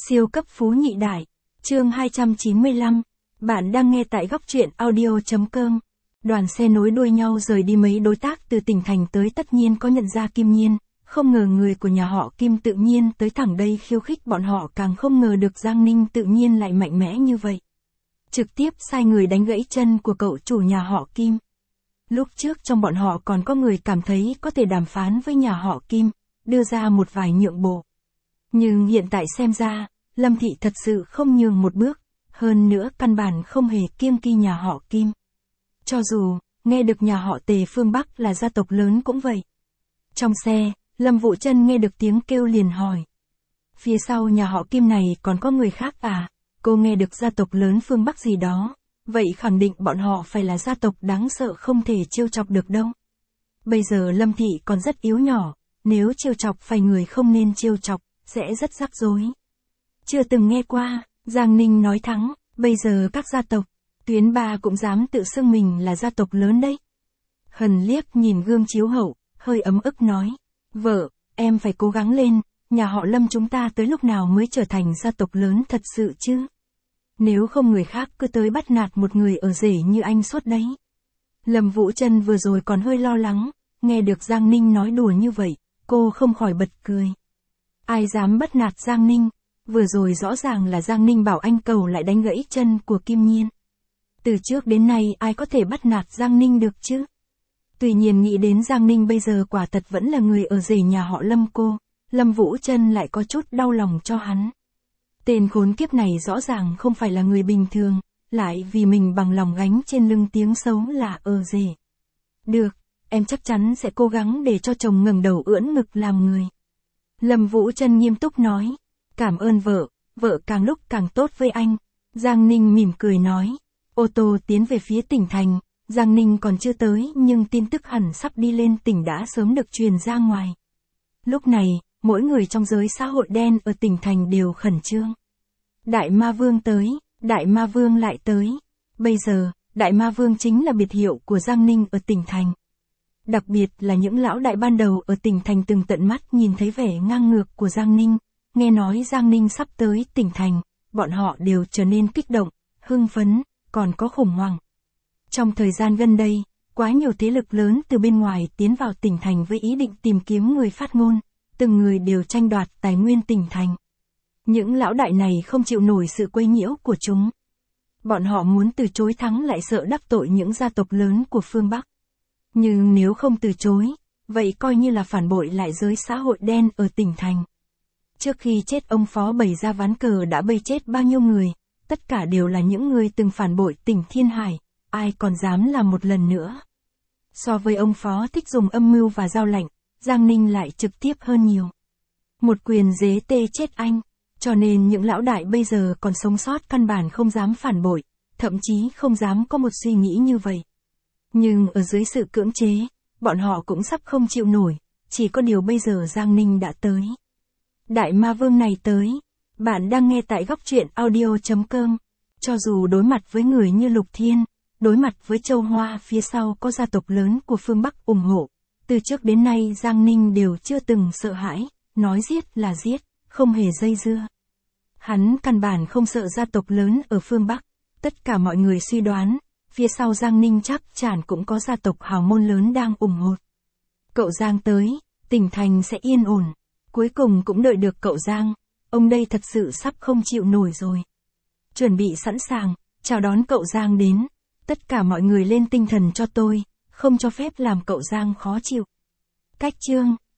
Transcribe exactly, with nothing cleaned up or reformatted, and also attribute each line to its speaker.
Speaker 1: Siêu cấp phú nhị đại. Chương hai trăm chín mươi lăm. Bạn đang nghe tại góc truyện audio chấm com. Đoàn xe nối đuôi nhau rời đi, mấy đối tác từ tỉnh thành tới tất nhiên có nhận ra Kim Nhiên, không ngờ người của nhà họ Kim tự nhiên tới thẳng đây khiêu khích bọn họ, càng không ngờ được Giang Ninh tự nhiên lại mạnh mẽ như vậy. Trực tiếp sai người đánh gãy chân của cậu chủ nhà họ Kim. Lúc trước trong bọn họ còn có người cảm thấy có thể đàm phán với nhà họ Kim, đưa ra một vài nhượng bộ. Nhưng hiện tại xem ra, Lâm Thị thật sự không nhường một bước, hơn nữa căn bản không hề kiêng kỵ nhà họ Kim. Cho dù, nghe được nhà họ Tề phương Bắc là gia tộc lớn cũng vậy. Trong xe, Lâm Vũ Trân nghe được tiếng kêu liền hỏi. Phía sau nhà họ Kim này còn có người khác à? Cô nghe được gia tộc lớn phương Bắc gì đó, vậy khẳng định bọn họ phải là gia tộc đáng sợ không thể trêu chọc được đâu. Bây giờ Lâm Thị còn rất yếu nhỏ, nếu trêu chọc phải người không nên trêu chọc, sẽ rất rắc rối. Chưa từng nghe qua, Giang Ninh nói thẳng, bây giờ các gia tộc, Tuyến Ba cũng dám tự xưng mình là gia tộc lớn đấy. Hần liếc nhìn gương chiếu hậu, hơi ấm ức nói, vợ, em phải cố gắng lên, nhà họ Lâm chúng ta tới lúc nào mới trở thành gia tộc lớn thật sự chứ? Nếu không người khác cứ tới bắt nạt một người ở rể như anh suốt đấy. Lâm Vũ Trân vừa rồi còn hơi lo lắng, nghe được Giang Ninh nói đùa như vậy, cô không khỏi bật cười. Ai dám bắt nạt Giang Ninh? Vừa rồi rõ ràng là Giang Ninh bảo anh cầu lại đánh gãy chân của Kim Nhiên. Từ trước đến nay ai có thể bắt nạt Giang Ninh được chứ? Tuy nhiên nghĩ đến Giang Ninh bây giờ quả thật vẫn là người ở rể nhà họ Lâm cô, Lâm Vũ Trân lại có chút đau lòng cho hắn. Tên khốn kiếp này rõ ràng không phải là người bình thường, lại vì mình bằng lòng gánh trên lưng tiếng xấu là ở rể. Được, em chắc chắn sẽ cố gắng để cho chồng ngẩng đầu ưỡn ngực làm người. Lâm Vũ Trân nghiêm túc nói, cảm ơn vợ, vợ càng lúc càng tốt với anh. Giang Ninh mỉm cười nói, ô tô tiến về phía tỉnh thành, Giang Ninh còn chưa tới nhưng tin tức hẳn sắp đi lên tỉnh đã sớm được truyền ra ngoài. Lúc này, mỗi người trong giới xã hội đen ở tỉnh thành đều khẩn trương. Đại Ma Vương tới, Đại Ma Vương lại tới. Bây giờ, Đại Ma Vương chính là biệt hiệu của Giang Ninh ở tỉnh thành. Đặc biệt là những lão đại ban đầu ở tỉnh thành từng tận mắt nhìn thấy vẻ ngang ngược của Giang Ninh, nghe nói Giang Ninh sắp tới tỉnh thành, bọn họ đều trở nên kích động, hưng phấn, còn có khủng hoảng. Trong thời gian gần đây, quá nhiều thế lực lớn từ bên ngoài tiến vào tỉnh thành với ý định tìm kiếm người phát ngôn, từng người đều tranh đoạt tài nguyên tỉnh thành. Những lão đại này không chịu nổi sự quấy nhiễu của chúng. Bọn họ muốn từ chối thắng lại sợ đắc tội những gia tộc lớn của phương Bắc. Nhưng nếu không từ chối, vậy coi như là phản bội lại giới xã hội đen ở tỉnh thành. Trước khi chết ông Phó bày ra ván cờ đã bày chết bao nhiêu người, tất cả đều là những người từng phản bội tỉnh Thiên Hải, ai còn dám làm một lần nữa. So với ông Phó thích dùng âm mưu và dao lạnh, Giang Ninh lại trực tiếp hơn nhiều. Một quyền dế tê chết anh, cho nên những lão đại bây giờ còn sống sót căn bản không dám phản bội, thậm chí không dám có một suy nghĩ như vậy. Nhưng ở dưới sự cưỡng chế, bọn họ cũng sắp không chịu nổi, chỉ có điều bây giờ Giang Ninh đã tới. Đại Ma Vương này tới, bạn đang nghe tại góc truyện audio chấm com. Cho dù đối mặt với người như Lục Thiên, đối mặt với Châu Hoa phía sau có gia tộc lớn của phương Bắc ủng hộ, từ trước đến nay Giang Ninh đều chưa từng sợ hãi, nói giết là giết, không hề dây dưa. Hắn căn bản không sợ gia tộc lớn ở phương Bắc, tất cả mọi người suy đoán, phía sau Giang Ninh chắc chắn cũng có gia tộc hào môn lớn đang ủng hộ. Cậu Giang tới, tỉnh thành sẽ yên ổn. Cuối cùng cũng đợi được cậu Giang, ông đây thật sự sắp không chịu nổi rồi. Chuẩn bị sẵn sàng, chào đón cậu Giang đến, tất cả mọi người lên tinh thần cho tôi, không cho phép làm cậu Giang khó chịu. Cách chương